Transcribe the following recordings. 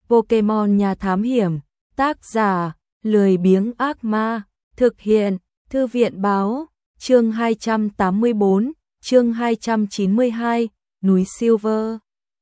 Pokemon nhà thám hiểm, tác giả, lười biếng ác ma, thực hiện, thư viện báo, chương 284, chương 292, núi Silver.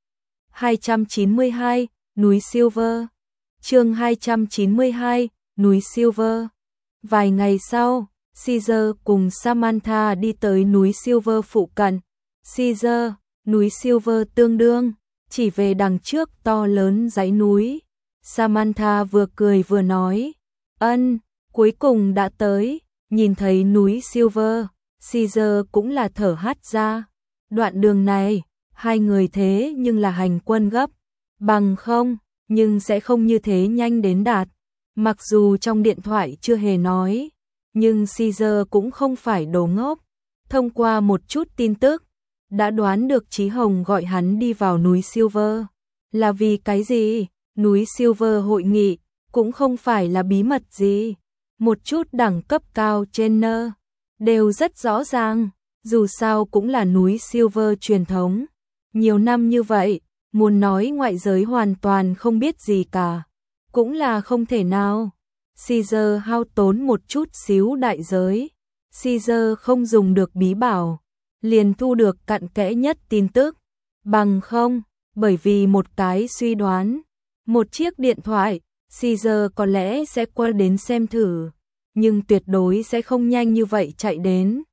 292, núi Silver. Chương 292, núi Silver. Vài ngày sau, Caesar cùng Samantha đi tới núi Silver phụ cận. Caesar, núi Silver tương đương, chỉ về đằng trước to lớn dãy núi. Samantha vừa cười vừa nói, cuối cùng đã tới, nhìn thấy núi Silver, Caesar cũng là thở hắt ra. Đoạn đường này, hai người thế nhưng là hành quân gấp, bằng không, nhưng sẽ không như thế nhanh đến đạt. Mặc dù trong điện thoại chưa hề nói, nhưng Caesar cũng không phải đồ ngốc. Thông qua một chút tin tức, đã đoán được Chí Hồng gọi hắn đi vào núi Silver. Là vì cái gì? Núi Silver hội nghị, cũng không phải là bí mật gì. Một chút đẳng cấp cao trên đều rất rõ ràng, dù sao cũng là núi Silver truyền thống. Nhiều năm như vậy, muốn nói ngoại giới hoàn toàn không biết gì cả, cũng là không thể nào. Caesar hao tốn một chút xíu đại giới. Caesar không dùng được bí bảo, liền thu được cặn kẽ nhất tin tức. Bằng không, bởi vì một cái suy đoán, một chiếc điện thoại, Caesar có lẽ sẽ qua đến xem thử, nhưng tuyệt đối sẽ không nhanh như vậy chạy đến.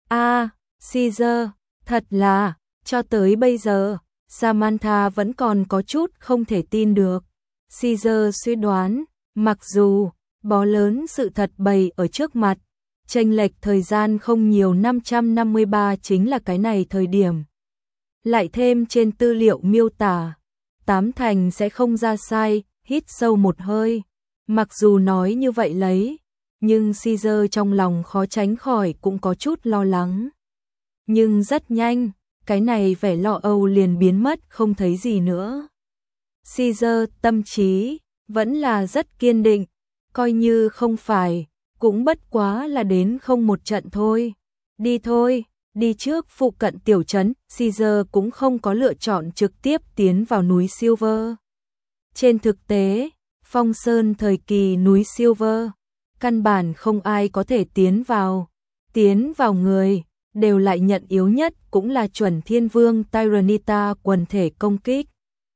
Caesar, thật là, cho tới bây giờ, Samantha vẫn còn có chút không thể tin được. Caesar suy đoán, mặc dù bó lớn sự thật bày ở trước mặt, chênh lệch thời gian không nhiều, 553 chính là cái này thời điểm. Lại thêm trên tư liệu miêu tả, 8 thành sẽ không ra sai, hít sâu một hơi. Mặc dù nói như vậy lấy, nhưng Caesar trong lòng khó tránh khỏi cũng có chút lo lắng. Nhưng rất nhanh, cái này vẻ lo âu liền biến mất không thấy gì nữa. Caesar tâm trí vẫn là rất kiên định, coi như không phải, cũng bất quá là đến không một trận thôi. Đi thôi, đi trước phụ cận tiểu trấn. Caesar cũng không có lựa chọn trực tiếp tiến vào núi Silver. Trên thực tế, Phong Sơn thời kỳ núi Silver, căn bản không ai có thể tiến vào. Tiến vào người, đều lại nhận yếu nhất cũng là chuẩn thiên vương Tyranitar quần thể công kích.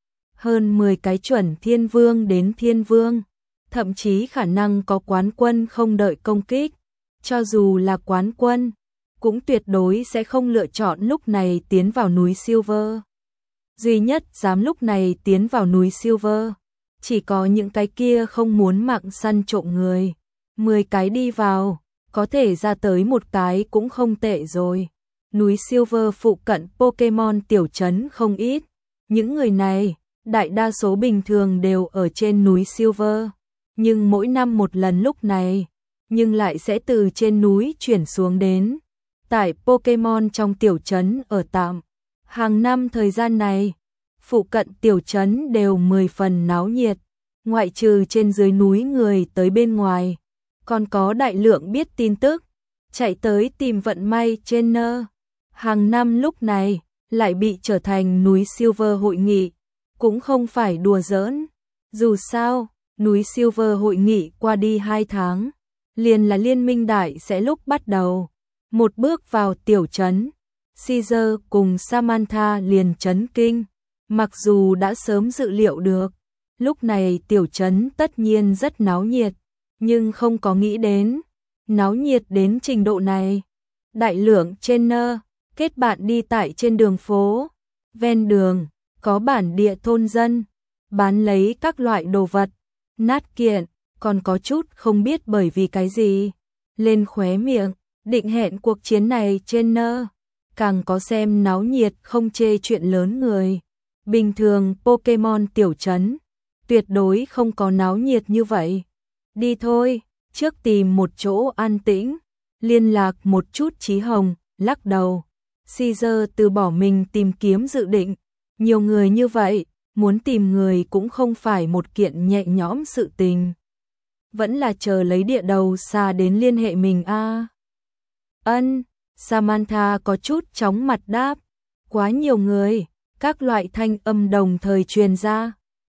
Hơn 10 cái chuẩn thiên vương đến thiên vương, thậm chí khả năng có quán quân không đợi công kích. Cho dù là quán quân, cũng tuyệt đối sẽ không lựa chọn lúc này tiến vào núi Silver. Duy nhất dám lúc này tiến vào núi Silver, chỉ có những cái kia không muốn mạng săn trộm người. 10 cái đi vào, có thể ra tới một cái cũng không tệ rồi. Núi Silver phụ cận Pokemon tiểu trấn không ít. Những người này, đại đa số bình thường đều ở trên núi Silver. Nhưng mỗi năm một lần lúc này, nhưng lại sẽ từ trên núi chuyển xuống đến. Tại Pokemon trong tiểu trấn ở tạm. Hàng năm thời gian này, phụ cận tiểu trấn đều 10 phần náo nhiệt. Ngoại trừ trên dưới núi người tới bên ngoài, còn có đại lượng biết tin tức, chạy tới tìm vận may trên hàng năm lúc này, lại bị trở thành núi Silver hội nghị, cũng không phải đùa giỡn. Dù sao, núi Silver hội nghị qua đi 2 tháng, liền là liên minh đại sẽ lúc bắt đầu. Một bước vào tiểu trấn, Caesar cùng Samantha liền chấn kinh. Mặc dù đã sớm dự liệu được, lúc này tiểu trấn tất nhiên rất náo nhiệt, nhưng không có nghĩ đến, náo nhiệt đến trình độ này. Đại lượng trên kết bạn đi tại trên đường phố, ven đường, có bản địa thôn dân, bán lấy các loại đồ vật, nát kiện, còn có chút không biết bởi vì cái gì, lên khóe miệng, định hẹn cuộc chiến này trên càng có xem náo nhiệt không chê chuyện lớn người. Bình thường Pokemon tiểu trấn, tuyệt đối không có náo nhiệt như vậy. Đi thôi, trước tìm một chỗ an tĩnh, liên lạc một chút. Chí Hồng lắc đầu. Caesar từ bỏ mình tìm kiếm dự định, nhiều người như vậy, muốn tìm người cũng không phải một kiện nhẹ nhõm sự tình. Vẫn là chờ lấy địa đầu xa đến liên hệ mình a. Samantha có chút chóng mặt đáp. Quá nhiều người, các loại thanh âm đồng thời truyền ra.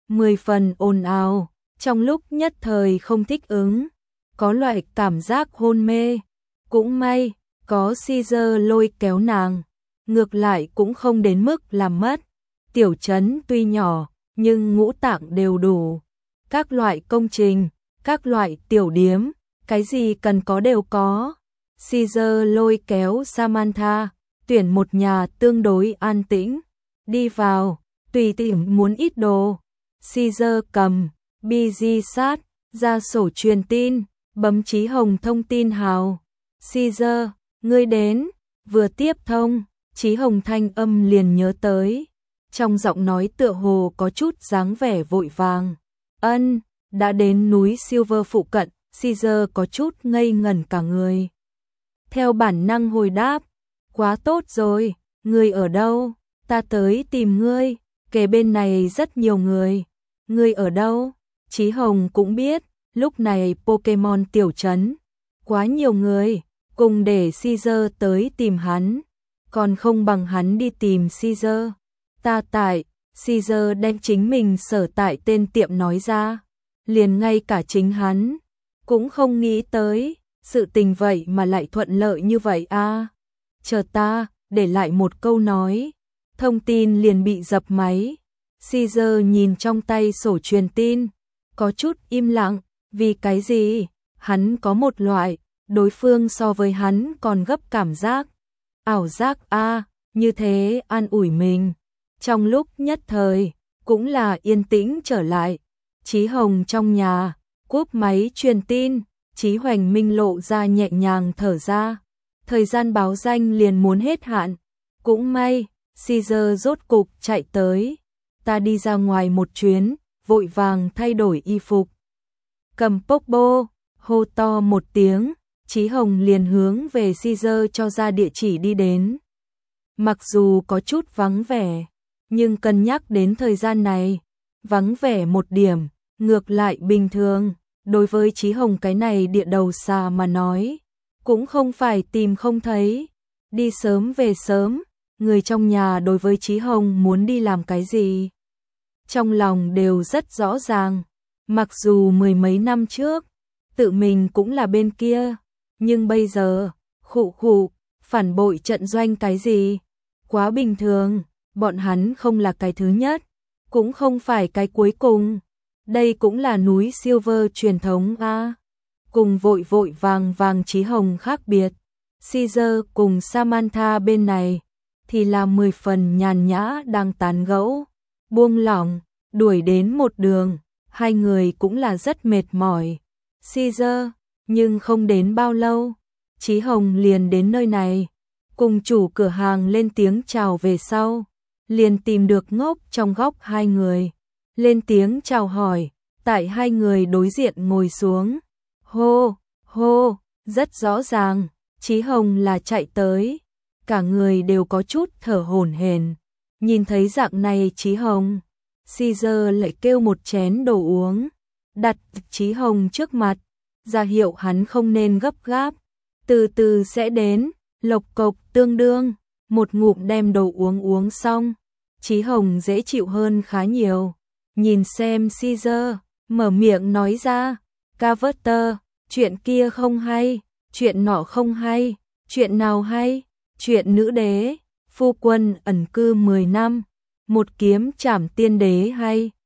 10 phần ồn ào, trong lúc nhất thời không thích ứng, có loại cảm giác hôn mê. Cũng may, có Caesar lôi kéo nàng, ngược lại cũng không đến mức làm mất. Tiểu trấn tuy nhỏ, nhưng ngũ tạng đều đủ. Các loại công trình, các loại tiểu điếm, cái gì cần có đều có. Caesar lôi kéo Samantha, tuyển một nhà tương đối an tĩnh. Đi vào, tùy tiện muốn ít đồ. Caesar cầm, BG sát, ra sổ truyền tin, bấm Chí Hồng thông tin hào. Caesar, ngươi đến, vừa tiếp thông, Chí Hồng thanh âm liền nhớ tới. Trong giọng nói tựa hồ có chút dáng vẻ vội vàng. Ân, đã đến núi Silver phụ cận, Caesar có chút ngây ngẩn cả người. Theo bản năng hồi đáp, quá tốt rồi, ngươi ở đâu? Ta tới tìm ngươi, kề bên này rất nhiều người. Ngươi ở đâu? Chí Hồng cũng biết, lúc này Pokemon tiểu trấn, quá nhiều người, cùng để Caesar tới tìm hắn, còn không bằng hắn đi tìm Caesar. Ta tại, Caesar đem chính mình sở tại tên tiệm nói ra, liền ngay cả chính hắn cũng không nghĩ tới, sự tình vậy mà lại thuận lợi như vậy a. Chờ ta, để lại một câu nói, thông tin liền bị dập máy. Caesar nhìn trong tay sổ truyền tin, có chút im lặng, vì cái gì? Hắn có một loại, đối phương so với hắn còn gấp cảm giác. Ảo giác a, như thế an ủi mình. Trong lúc nhất thời, cũng là yên tĩnh trở lại. Chí Hồng trong nhà, cúp máy truyền tin, Chí Hoành Minh lộ ra nhẹ nhàng thở ra. Thời gian báo danh liền muốn hết hạn. Cũng may, Caesar rốt cục chạy tới. Ta đi ra ngoài một chuyến, vội vàng thay đổi y phục. Cầm Pokeball, hô to một tiếng, Chí Hồng liền hướng về Caesar cho ra địa chỉ đi đến. Mặc dù có chút vắng vẻ, nhưng cân nhắc đến thời gian này, vắng vẻ một điểm, ngược lại bình thường. Đối với Chí Hồng cái này địa đầu xà mà nói, cũng không phải tìm không thấy. Đi sớm về sớm, người trong nhà đối với Chí Hồng muốn đi làm cái gì, trong lòng đều rất rõ ràng. Mặc dù mười mấy năm trước, tự mình cũng là bên kia, nhưng bây giờ, khụ, phản bội trận doanh cái gì, quá bình thường, bọn hắn không là cái thứ nhất, cũng không phải cái cuối cùng. Đây cũng là núi Silver truyền thống a. Cùng vội vàng Chí Hồng khác biệt, Caesar cùng Samantha bên này thì là 10 phần nhàn nhã đang tán gẫu, buông lỏng, đuổi đến một đường, hai người cũng là rất mệt mỏi. Caesar, nhưng không đến bao lâu, Chí Hồng liền đến nơi này, cùng chủ cửa hàng lên tiếng chào về sau, liền tìm được ngốc trong góc hai người, lên tiếng chào hỏi, tại hai người đối diện ngồi xuống. Hô, rất rõ ràng, Chí Hồng là chạy tới, cả người đều có chút thở hổn hển. Nhìn thấy dạng này Chí Hồng, Caesar lại kêu một chén đồ uống, đặt Chí Hồng trước mặt, ra hiệu hắn không nên gấp gáp, từ từ sẽ đến. Lộc cộc tương đương, một ngụm đem đồ uống uống xong, Chí Hồng dễ chịu hơn khá nhiều. Nhìn xem Caesar, mở miệng nói ra, Carter, chuyện kia không hay, chuyện nọ không hay, chuyện nào hay, chuyện nữ đế, phu quân ẩn cư 10 năm, một kiếm trảm tiên đế hay.